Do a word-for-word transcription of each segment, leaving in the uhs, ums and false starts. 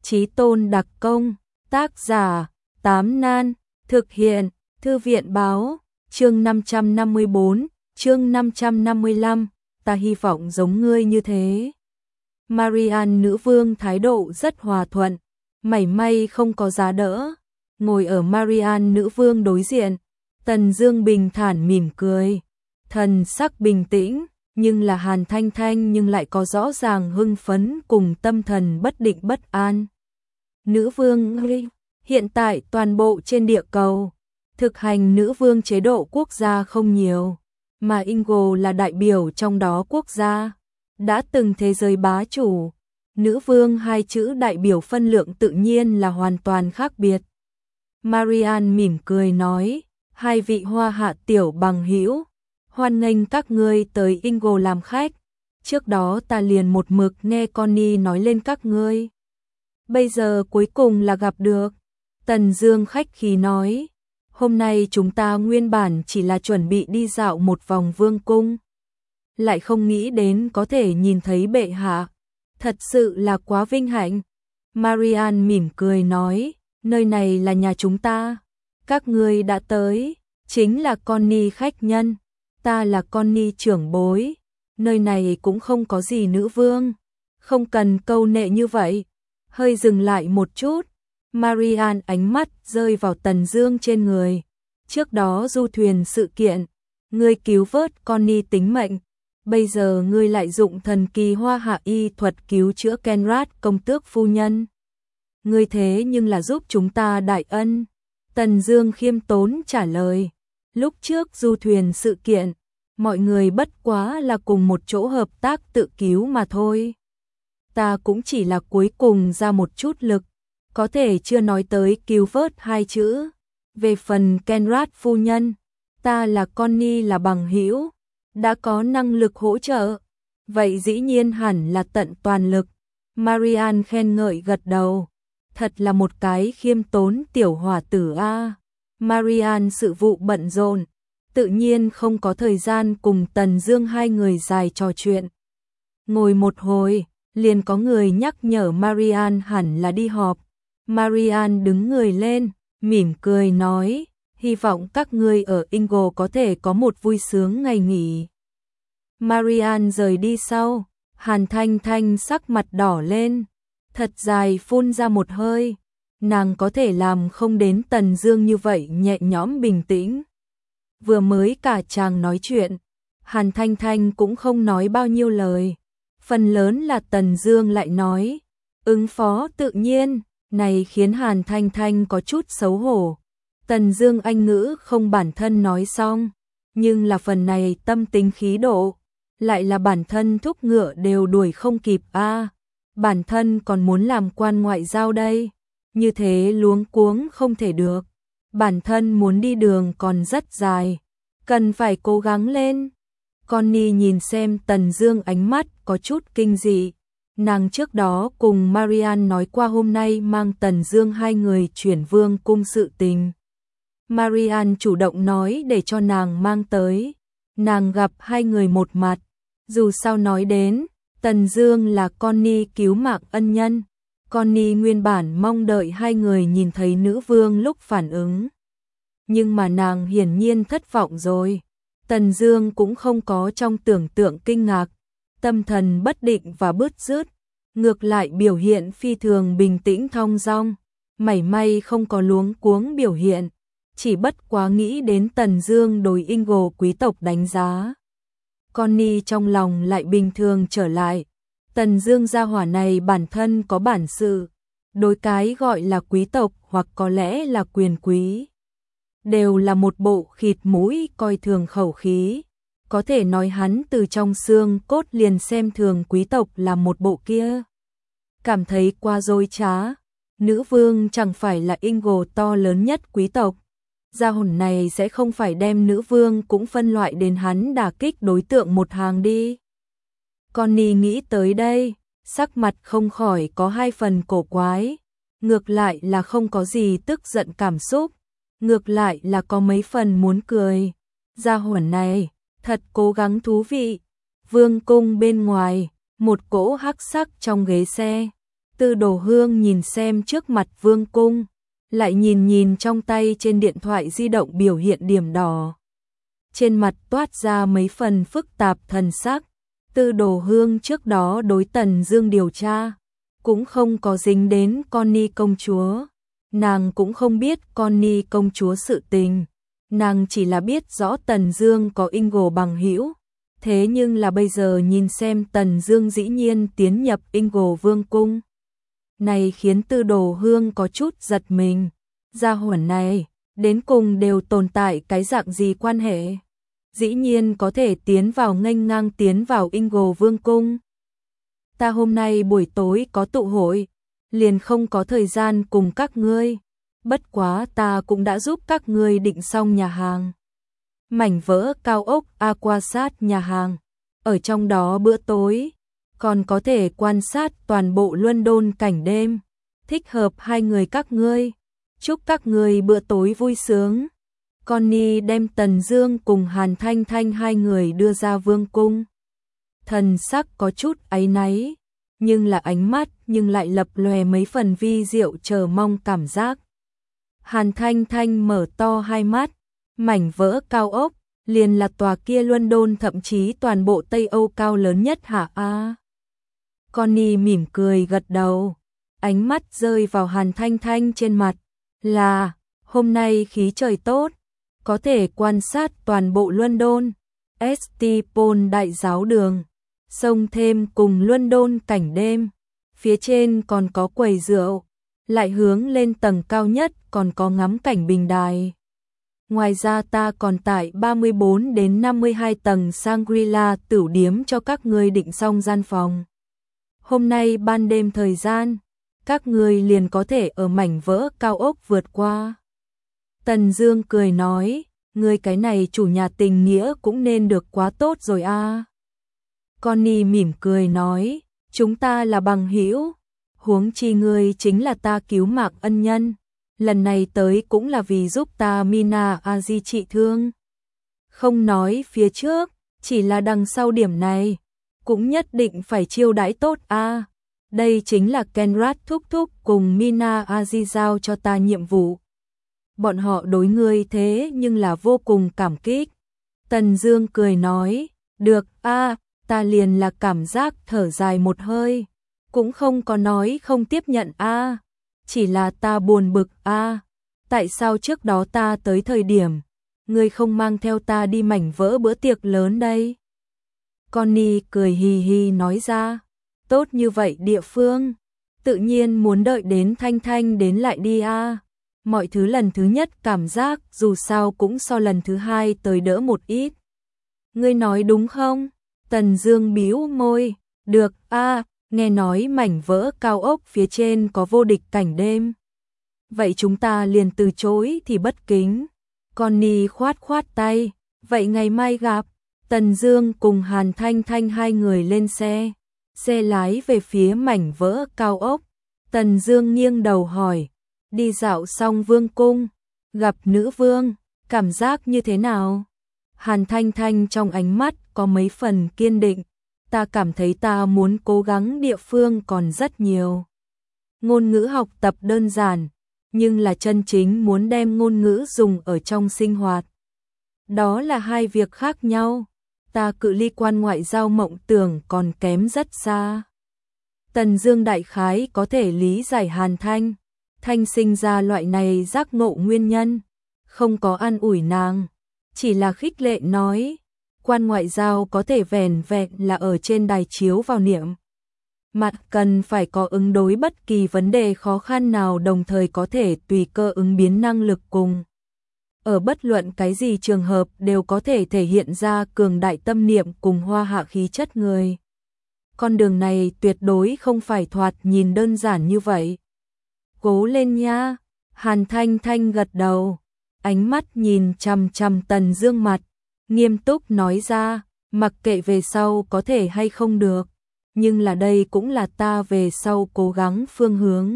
Chí tôn đặc công, tác giả, Tám Nan, thực hiện, Thư viện báo, chương năm trăm năm mươi bốn, chương năm trăm năm mươi lăm, ta hy vọng giống ngươi như thế. Marian nữ vương thái độ rất hòa thuận, mảy may không có giá đỡ. Ngồi ở Marian nữ vương đối diện, Tần Dương bình thản mỉm cười, thần sắc bình tĩnh, nhưng là Hàn Thanh Thanh nhưng lại có rõ ràng hưng phấn cùng tâm thần bất định bất an. Nữ vương, hiện tại toàn bộ trên địa cầu, thực hành nữ vương chế độ quốc gia không nhiều, mà Ingo là đại biểu trong đó quốc gia, đã từng thế giới bá chủ. Nữ vương hai chữ đại biểu phân lượng tự nhiên là hoàn toàn khác biệt. Marian mỉm cười nói, hai vị hoa hạ tiểu bằng hữu, hoan nghênh các ngươi tới Ingo làm khách. Trước đó ta liền một mực nghe Connie nói lên các ngươi. Bây giờ cuối cùng là gặp được. Tần Dương khách khí nói, hôm nay chúng ta nguyên bản chỉ là chuẩn bị đi dạo một vòng vương cung, lại không nghĩ đến có thể nhìn thấy bệ hạ. Thật sự là quá vinh hạnh. Marian mỉm cười nói, nơi này là nhà chúng ta. Các ngươi đã tới, chính là Connie khách nhân, ta là Connie trưởng bối. Nơi này cũng không có gì nữ vương, không cần câu nệ như vậy. Hơi dừng lại một chút, Marian ánh mắt rơi vào Tần Dương trên người. Trước đó du thuyền sự kiện, ngươi cứu vớt Connie tính mệnh, bây giờ ngươi lại dụng thần kỳ hoa hạ y thuật cứu chữa Kenrat công tước phu nhân. Ngươi thế nhưng là giúp chúng ta đại ân. Tần Dương khiêm tốn trả lời, lúc trước du thuyền sự kiện, mọi người bất quá là cùng một chỗ hợp tác tự cứu mà thôi. Ta cũng chỉ là cuối cùng ra một chút lực, có thể chưa nói tới cứu vớt hai chữ. Về phần Kenrat phu nhân, ta là Connie là bằng hữu, đã có năng lực hỗ trợ, vậy dĩ nhiên hẳn là tận toàn lực. Marian khen ngợi gật đầu, thật là một cái khiêm tốn tiểu hòa tử a. Marian sự vụ bận rộn, tự nhiên không có thời gian cùng Tần Dương hai người dài trò chuyện. Ngồi một hồi, liền có người nhắc nhở Marian hẳn là đi họp. Marian đứng người lên, mỉm cười nói, hy vọng các ngươi ở Ingo có thể có một vui sướng ngày nghỉ. Marian rời đi sau, Hàn Thanh Thanh sắc mặt đỏ lên, thật dài phun ra một hơi, nàng có thể làm không đến Tần Dương như vậy nhẹ nhõm bình tĩnh. Vừa mới cả chàng nói chuyện, Hàn Thanh Thanh cũng không nói bao nhiêu lời, phần lớn là Tần Dương lại nói, ứng phó tự nhiên, này khiến Hàn Thanh Thanh có chút xấu hổ. Tần Dương anh ngữ không bản thân nói xong, nhưng là phần này tâm tính khí độ, lại là bản thân thúc ngựa đều đuổi không kịp a. À, bản thân còn muốn làm quan ngoại giao đây, như thế luống cuống không thể được. Bản thân muốn đi đường còn rất dài, cần phải cố gắng lên. Connie nhìn xem Tần Dương ánh mắt có chút kinh dị. Nàng trước đó cùng Marian nói qua hôm nay mang Tần Dương hai người chuyển vương cung sự tình. Marian chủ động nói để cho nàng mang tới. Nàng gặp hai người một mặt, dù sao nói đến, Tần Dương là Connie cứu mạng ân nhân. Connie nguyên bản mong đợi hai người nhìn thấy nữ vương lúc phản ứng. Nhưng mà nàng hiển nhiên thất vọng rồi. Tần Dương cũng không có trong tưởng tượng kinh ngạc, tâm thần bất định và bứt rứt, ngược lại biểu hiện phi thường bình tĩnh thong dong, mảy may không có luống cuống biểu hiện, chỉ bất quá nghĩ đến Tần Dương đối Ingo quý tộc đánh giá. Connie trong lòng lại bình thường trở lại, Tần Dương gia hỏa này bản thân có bản sự, đối cái gọi là quý tộc hoặc có lẽ là quyền quý, đều là một bộ khịt mũi coi thường khẩu khí, có thể nói hắn từ trong xương cốt liền xem thường quý tộc là một bộ kia. Cảm thấy qua dối trá, nữ vương chẳng phải là Ingo to lớn nhất quý tộc, gia hồn này sẽ không phải đem nữ vương cũng phân loại đến hắn đả kích đối tượng một hàng đi. Connie nghĩ tới đây, sắc mặt không khỏi có hai phần cổ quái, ngược lại là không có gì tức giận cảm xúc, ngược lại là có mấy phần muốn cười. Gia hồn này, thật cố gắng thú vị. Vương cung bên ngoài, một cỗ hắc sắc trong ghế xe, Tư Đồ Hương nhìn xem trước mặt vương cung, lại nhìn nhìn trong tay trên điện thoại di động biểu hiện điểm đỏ. Trên mặt toát ra mấy phần phức tạp thần sắc. Tư Đồ Hương trước đó đối Tần Dương điều tra, cũng không có dính đến Connie công chúa. Nàng cũng không biết Connie công chúa sự tình. Nàng chỉ là biết rõ Tần Dương có Ingle bằng hữu. Thế nhưng là bây giờ nhìn xem Tần Dương dĩ nhiên tiến nhập Ingle vương cung. Này khiến Tư Đồ Hương có chút giật mình. Gia hỏa này, đến cùng đều tồn tại cái dạng gì quan hệ? Dĩ nhiên có thể tiến vào nghênh ngang tiến vào Ingle vương cung. Ta hôm nay buổi tối có tụ hội, liền không có thời gian cùng các ngươi. Bất quá ta cũng đã giúp các ngươi định xong nhà hàng. Mảnh vỡ cao ốc Aquasat nhà hàng. Ở trong đó bữa tối, còn có thể quan sát toàn bộ London cảnh đêm. Thích hợp hai người các ngươi. Chúc các ngươi bữa tối vui sướng. Connie đem Tần Dương cùng Hàn Thanh Thanh hai người đưa ra vương cung. Thần sắc có chút áy náy, nhưng là ánh mắt nhưng lại lập lòe mấy phần vi diệu chờ mong cảm giác. Hàn Thanh Thanh mở to hai mắt, mảnh vỡ cao ốc, liền là tòa kia London thậm chí toàn bộ Tây Âu cao lớn nhất hả a? Connie mỉm cười gật đầu, ánh mắt rơi vào Hàn Thanh Thanh trên mặt, là, hôm nay khí trời tốt, có thể quan sát toàn bộ London, ét tê Paul đại giáo đường, sông thêm cùng London cảnh đêm, phía trên còn có quầy rượu, lại hướng lên tầng cao nhất còn có ngắm cảnh bình đài. Ngoài ra ta còn tại ba mươi bốn đến năm mươi hai tầng Shangri-La tửu điếm cho các ngươi định xong gian phòng. Hôm nay ban đêm thời gian, các ngươi liền có thể ở mảnh vỡ cao ốc vượt qua. Tần Dương cười nói, ngươi cái này chủ nhà tình nghĩa cũng nên được quá tốt rồi a. À. Connie mỉm cười nói, chúng ta là bằng hữu, huống chi ngươi chính là ta cứu mạng ân nhân, lần này tới cũng là vì giúp ta Mina Aji trị thương. Không nói phía trước, chỉ là đằng sau điểm này, cũng nhất định phải chiêu đãi tốt a. À. Đây chính là Kenrat thúc thúc cùng Mina Aji giao cho ta nhiệm vụ. Bọn họ đối ngươi thế nhưng là vô cùng cảm kích. Tần Dương cười nói, được a, à, ta liền là cảm giác thở dài một hơi, cũng không có nói không tiếp nhận a, à, chỉ là ta buồn bực a, à, tại sao trước đó ta tới thời điểm, ngươi không mang theo ta đi mảnh vỡ bữa tiệc lớn đây? Connie cười hì hì nói ra, tốt như vậy địa phương, tự nhiên muốn đợi đến Thanh Thanh đến lại đi a. À. Mọi thứ lần thứ nhất cảm giác dù sao cũng so lần thứ hai tới đỡ một ít. Ngươi nói đúng không? Tần Dương bĩu môi, được a, à, nghe nói mảnh vỡ cao ốc phía trên có vô địch cảnh đêm. Vậy chúng ta liền từ chối thì bất kính. Connie khoát khoát tay, vậy ngày mai gặp. Tần Dương cùng Hàn Thanh Thanh hai người lên xe, xe lái về phía mảnh vỡ cao ốc. Tần Dương nghiêng đầu hỏi, đi dạo xong vương cung, gặp nữ vương, cảm giác như thế nào? Hàn Thanh Thanh trong ánh mắt có mấy phần kiên định, ta cảm thấy ta muốn cố gắng địa phương còn rất nhiều. Ngôn ngữ học tập đơn giản, nhưng là chân chính muốn đem ngôn ngữ dùng ở trong sinh hoạt. Đó là hai việc khác nhau, ta cự ly quan ngoại giao mộng tưởng còn kém rất xa. Tần Dương đại khái có thể lý giải Hàn Thanh Thanh sinh ra loại này giác ngộ nguyên nhân, không có an ủi nàng, chỉ là khích lệ nói, quan ngoại giao có thể vẻn vẹn là ở trên đài chiếu vào niệm. Mặt cần phải có ứng đối bất kỳ vấn đề khó khăn nào, đồng thời có thể tùy cơ ứng biến năng lực cùng. Ở bất luận cái gì trường hợp đều có thể thể hiện ra cường đại tâm niệm cùng hoa hạ khí chất người. Con đường này tuyệt đối không phải thoạt nhìn đơn giản như vậy. Cố lên nha. Hàn Thanh Thanh gật đầu, ánh mắt nhìn chằm chằm Tần Dương mặt, nghiêm túc nói ra, mặc kệ về sau có thể hay không được, nhưng là đây cũng là ta về sau cố gắng phương hướng.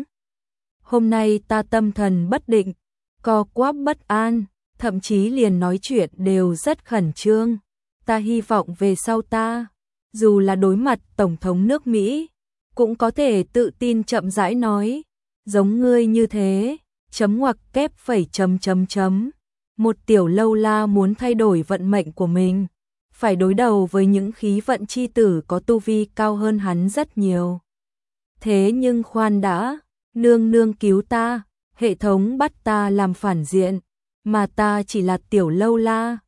Hôm nay ta tâm thần bất định, co quắp bất an, thậm chí liền nói chuyện đều rất khẩn trương. Ta hy vọng về sau ta, dù là đối mặt Tổng thống nước Mỹ, cũng có thể tự tin chậm rãi nói, giống ngươi như thế, chấm ngoặc kép phẩy chấm chấm chấm. Một tiểu lâu la muốn thay đổi vận mệnh của mình, phải đối đầu với những khí vận chi tử có tu vi cao hơn hắn rất nhiều. Thế nhưng khoan đã, nương nương cứu ta, hệ thống bắt ta làm phản diện, mà ta chỉ là tiểu lâu la,